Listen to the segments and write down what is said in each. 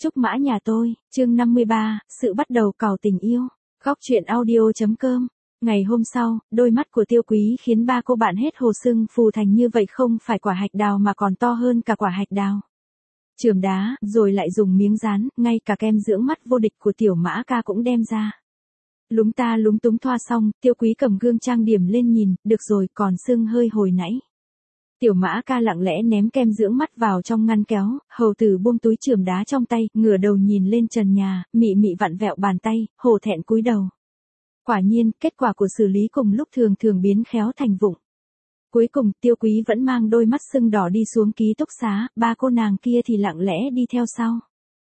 Trúc Mã Nhà Tôi, chương 53, sự bắt đầu cào tình yêu. Góc truyện audio.com. Ngày hôm sau, đôi mắt của Tiêu Quý khiến ba cô bạn hết hồ sưng phù thành như vậy, không phải quả hạch đào mà còn to hơn cả quả hạch đào. Chườm đá, rồi lại dùng miếng dán, ngay cả kem dưỡng mắt vô địch của Tiểu Mã Ca cũng đem ra. Lúng ta lúng túng thoa xong, Tiêu Quý cầm gương trang điểm lên nhìn, được rồi, còn sưng hơi hồi nãy. Tiểu Mã Ca lặng lẽ ném kem dưỡng mắt vào trong ngăn kéo, hầu tử buông túi chườm đá trong tay, ngửa đầu nhìn lên trần nhà, mị mị vặn vẹo bàn tay, hổ thẹn cúi đầu. Quả nhiên, kết quả của xử lý cùng lúc thường thường biến khéo thành vụng. Cuối cùng, Tiêu Quý vẫn mang đôi mắt sưng đỏ đi xuống ký túc xá, ba cô nàng kia thì lặng lẽ đi theo sau.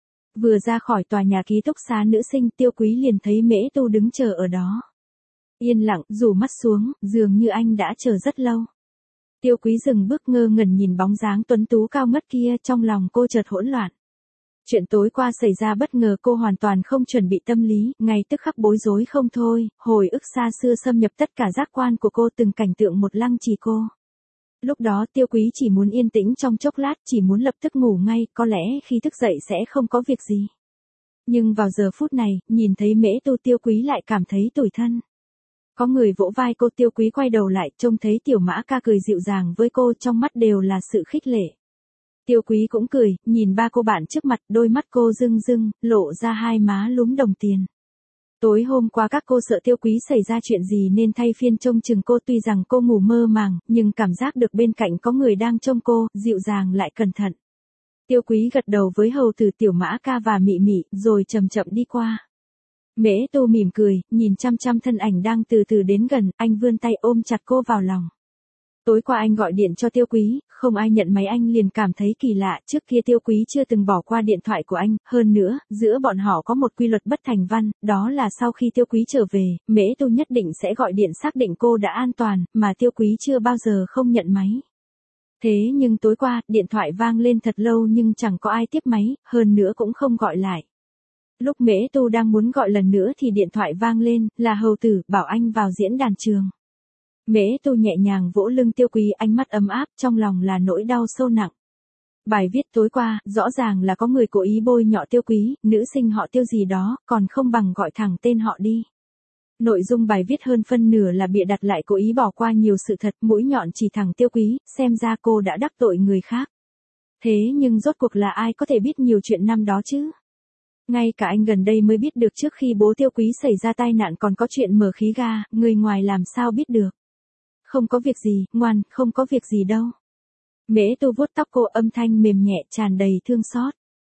Vừa ra khỏi tòa nhà ký túc xá nữ sinh, Tiêu Quý liền thấy Mễ Tu đứng chờ ở đó. Yên lặng, rủ mắt xuống, dường như anh đã chờ rất lâu. Tiêu Quý dừng bước ngơ ngẩn nhìn bóng dáng tuấn tú cao ngất kia, trong lòng cô chợt hỗn loạn. Chuyện tối qua xảy ra bất ngờ, cô hoàn toàn không chuẩn bị tâm lý, ngay tức khắc bối rối không thôi, hồi ức xa xưa xâm nhập tất cả giác quan của cô, từng cảnh tượng một lăng trì cô. Lúc đó Tiêu Quý chỉ muốn yên tĩnh trong chốc lát, chỉ muốn lập tức ngủ ngay, có lẽ khi thức dậy sẽ không có việc gì. Nhưng vào giờ phút này, nhìn thấy Mễ Tu, Tiêu Quý lại cảm thấy tủi thân. Có người vỗ vai cô, Tiêu Quý quay đầu lại, trông thấy Tiểu Mã Ca cười dịu dàng với cô, trong mắt đều là sự khích lệ. Tiêu Quý cũng cười, nhìn ba cô bạn trước mặt, đôi mắt cô rưng rưng, lộ ra hai má lúm đồng tiền. Tối hôm qua các cô sợ Tiêu Quý xảy ra chuyện gì nên thay phiên trông chừng cô, tuy rằng cô ngủ mơ màng, nhưng cảm giác được bên cạnh có người đang trông cô, dịu dàng lại cẩn thận. Tiêu Quý gật đầu với hầu tử Tiểu Mã Ca và Mị Mị, rồi chậm chậm đi qua. Mễ Tu mỉm cười, nhìn chăm chăm thân ảnh đang từ từ đến gần, anh vươn tay ôm chặt cô vào lòng. Tối qua anh gọi điện cho Tiêu Quý, không ai nhận máy, anh liền cảm thấy kỳ lạ, trước kia Tiêu Quý chưa từng bỏ qua điện thoại của anh, hơn nữa, giữa bọn họ có một quy luật bất thành văn, đó là sau khi Tiêu Quý trở về, Mễ Tu nhất định sẽ gọi điện xác định cô đã an toàn, mà Tiêu Quý chưa bao giờ không nhận máy. Thế nhưng tối qua, điện thoại vang lên thật lâu nhưng chẳng có ai tiếp máy, hơn nữa cũng không gọi lại. Lúc Mễ Tu đang muốn gọi lần nữa thì điện thoại vang lên, là hầu tử, bảo anh vào diễn đàn trường. Mễ Tu nhẹ nhàng vỗ lưng Tiêu Quý, ánh mắt ấm áp, trong lòng là nỗi đau sâu nặng. Bài viết tối qua, rõ ràng là có người cố ý bôi nhọ Tiêu Quý, nữ sinh họ Tiêu gì đó, còn không bằng gọi thẳng tên họ đi. Nội dung bài viết hơn phân nửa là bịa đặt lại, cố ý bỏ qua nhiều sự thật, mũi nhọn chỉ thẳng Tiêu Quý, xem ra cô đã đắc tội người khác. Thế nhưng rốt cuộc là ai có thể biết nhiều chuyện năm đó chứ? Ngay cả anh gần đây mới biết được, trước khi bố Tiêu Quý xảy ra tai nạn còn có chuyện mở khí ga, người ngoài làm sao biết được. Không có việc gì, ngoan, không có việc gì đâu. Mễ Tu vuốt tóc cô, âm thanh mềm nhẹ tràn đầy thương xót.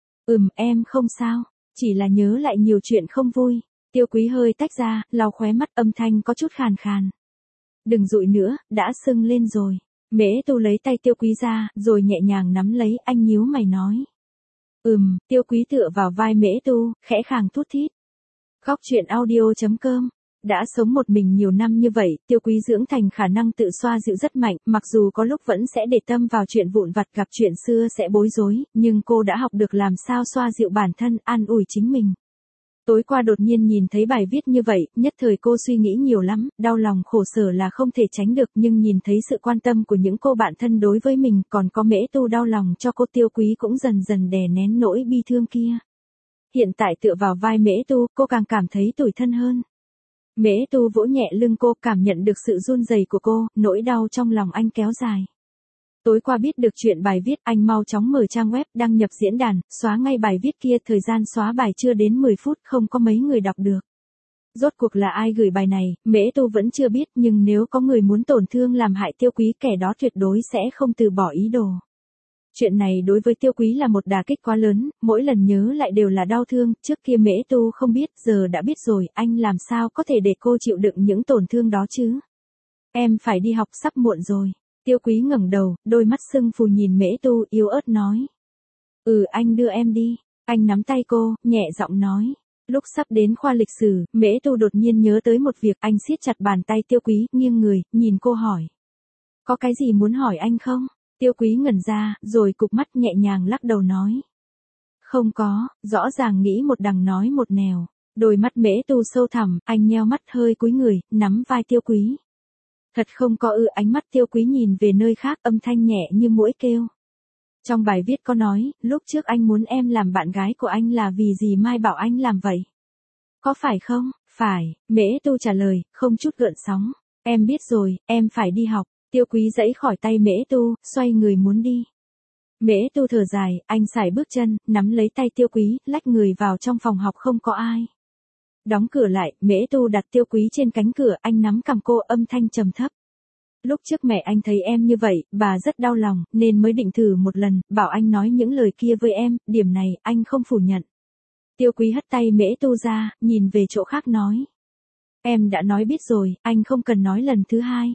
Em không sao, chỉ là nhớ lại nhiều chuyện không vui. Tiêu Quý hơi tách ra, lau khóe mắt, âm thanh có chút khàn khàn. Đừng dụi nữa, đã sưng lên rồi. Mễ Tu lấy tay Tiêu Quý ra, rồi nhẹ nhàng nắm lấy, anh nhíu mày nói. Tiêu Quý tựa vào vai Mễ Tu, khẽ khàng thút thít. Góc truyện audio.com. Đã sống một mình nhiều năm như vậy, Tiêu Quý dưỡng thành khả năng tự xoa dịu rất mạnh, mặc dù có lúc vẫn sẽ để tâm vào chuyện vụn vặt, gặp chuyện xưa sẽ bối rối, nhưng cô đã học được làm sao xoa dịu bản thân, an ủi chính mình. Tối qua đột nhiên nhìn thấy bài viết như vậy, nhất thời cô suy nghĩ nhiều lắm, đau lòng khổ sở là không thể tránh được, nhưng nhìn thấy sự quan tâm của những cô bạn thân đối với mình, còn có Mễ Tu đau lòng cho cô, Tiêu Quý cũng dần dần đè nén nỗi bi thương kia. Hiện tại tựa vào vai Mễ Tu, cô càng cảm thấy tủi thân hơn. Mễ Tu vỗ nhẹ lưng cô, cảm nhận được sự run rẩy của cô, nỗi đau trong lòng anh kéo dài. Tối qua biết được chuyện bài viết, anh mau chóng mở trang web, đăng nhập diễn đàn, xóa ngay bài viết kia, thời gian xóa bài chưa đến 10 phút, không có mấy người đọc được. Rốt cuộc là ai gửi bài này, Mễ Tu vẫn chưa biết, nhưng nếu có người muốn tổn thương làm hại Tiêu Quý, kẻ đó tuyệt đối sẽ không từ bỏ ý đồ. Chuyện này đối với Tiêu Quý là một đả kích quá lớn, mỗi lần nhớ lại đều là đau thương, trước kia Mễ Tu không biết, giờ đã biết rồi, anh làm sao có thể để cô chịu đựng những tổn thương đó chứ? Em phải đi học, sắp muộn rồi. Tiêu Quý ngẩng đầu, đôi mắt sưng phù nhìn Mễ Tu, yếu ớt nói. Anh đưa em đi. Anh nắm tay cô, nhẹ giọng nói. Lúc sắp đến khoa lịch sử, Mễ Tu đột nhiên nhớ tới một việc, anh siết chặt bàn tay Tiêu Quý, nghiêng người, nhìn cô hỏi. Có cái gì muốn hỏi anh không? Tiêu Quý ngẩn ra, rồi cụp mắt nhẹ nhàng lắc đầu nói. Không có, rõ ràng nghĩ một đằng nói một nẻo. Đôi mắt Mễ Tu sâu thẳm, anh nheo mắt hơi cúi người, nắm vai Tiêu Quý. Thật không có ánh mắt Tiêu Quý nhìn về nơi khác, âm thanh nhẹ như muỗi kêu. Trong bài viết có nói, lúc trước anh muốn em làm bạn gái của anh là vì gì Mai bảo anh làm vậy? Có phải không? Phải, Mễ Tu trả lời, không chút gợn sóng. Em biết rồi, em phải đi học. Tiêu Quý giãy khỏi tay Mễ Tu, xoay người muốn đi. Mễ Tu thở dài, anh sải bước chân, nắm lấy tay Tiêu Quý, lách người vào trong phòng học không có ai. Đóng cửa lại, Mễ Tu đặt Tiêu Quý trên cánh cửa, anh nắm cằm cô, âm thanh trầm thấp. Lúc trước mẹ anh thấy em như vậy, bà rất đau lòng, nên mới định thử một lần, bảo anh nói những lời kia với em, điểm này, anh không phủ nhận. Tiêu Quý hất tay Mễ Tu ra, nhìn về chỗ khác nói. Em đã nói biết rồi, anh không cần nói lần thứ hai.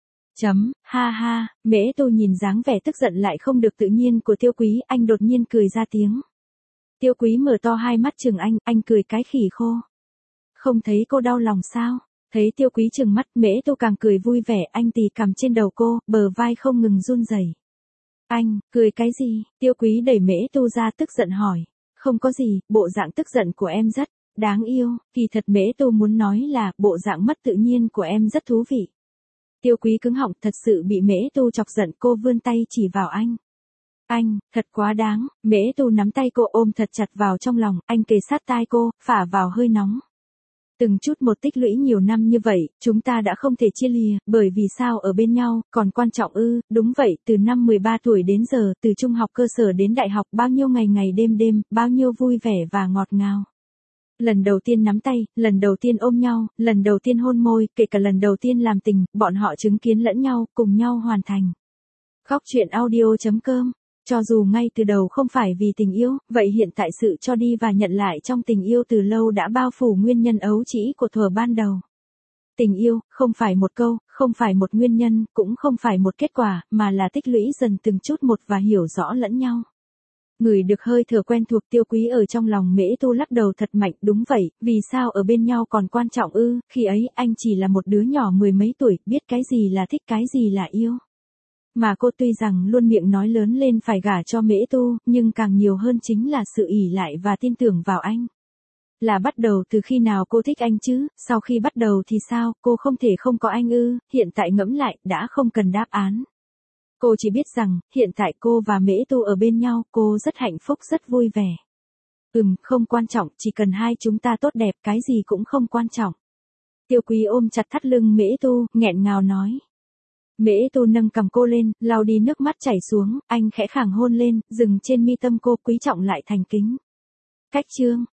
Ha ha, Mễ Tu nhìn dáng vẻ tức giận lại không được tự nhiên của Tiêu Quý, anh đột nhiên cười ra tiếng. Tiêu Quý mở to hai mắt chừng anh cười cái khỉ khô. Không thấy cô đau lòng sao? Thấy Tiêu Quý trừng mắt, Mễ Tu càng cười vui vẻ, anh tì cằm trên đầu cô, bờ vai không ngừng run rẩy. Anh, cười cái gì? Tiêu Quý đẩy Mễ Tu ra tức giận hỏi. Không có gì, bộ dạng tức giận của em rất đáng yêu, kỳ thật Mễ Tu muốn nói là bộ dạng mất tự nhiên của em rất thú vị. Tiêu Quý cứng họng, thật sự bị Mễ Tu chọc giận, cô vươn tay chỉ vào anh. Anh, thật quá đáng, Mễ Tu nắm tay cô ôm thật chặt vào trong lòng, anh kề sát tai cô, phả vào hơi nóng. Từng chút một tích lũy nhiều năm như vậy, chúng ta đã không thể chia lìa, bởi vì sao ở bên nhau, còn quan trọng ư, đúng vậy, từ năm 13 tuổi đến giờ, từ trung học cơ sở đến đại học, bao nhiêu ngày ngày đêm đêm, bao nhiêu vui vẻ và ngọt ngào. Lần đầu tiên nắm tay, lần đầu tiên ôm nhau, lần đầu tiên hôn môi, kể cả lần đầu tiên làm tình, bọn họ chứng kiến lẫn nhau, cùng nhau hoàn thành. Góc truyện audio.com. Cho dù ngay từ đầu không phải vì tình yêu, vậy hiện tại sự cho đi và nhận lại trong tình yêu từ lâu đã bao phủ nguyên nhân ấu trĩ của thuở ban đầu. Tình yêu, không phải một câu, không phải một nguyên nhân, cũng không phải một kết quả, mà là tích lũy dần từng chút một và hiểu rõ lẫn nhau. Người được hơi thở quen thuộc Tiêu Quý ở trong lòng Mễ Tu lắc đầu thật mạnh, đúng vậy, vì sao ở bên nhau còn quan trọng ư, khi ấy anh chỉ là một đứa nhỏ mười mấy tuổi, biết cái gì là thích cái gì là yêu. Mà cô tuy rằng luôn miệng nói lớn lên phải gả cho Mễ Tu, nhưng càng nhiều hơn chính là sự ỷ lại và tin tưởng vào anh. Là bắt đầu từ khi nào cô thích anh chứ, sau khi bắt đầu thì sao, cô không thể không có anh ư, hiện tại ngẫm lại, đã không cần đáp án. Cô chỉ biết rằng, hiện tại cô và Mễ Tu ở bên nhau, cô rất hạnh phúc rất vui vẻ. Không quan trọng, chỉ cần hai chúng ta tốt đẹp, cái gì cũng không quan trọng. Tiêu Quý ôm chặt thắt lưng Mễ Tu, nghẹn ngào nói. Mễ Tu nâng cầm cô lên, lau đi nước mắt chảy xuống, anh khẽ khàng hôn lên, dừng trên mi tâm cô, quý trọng lại thành kính. Cách chương.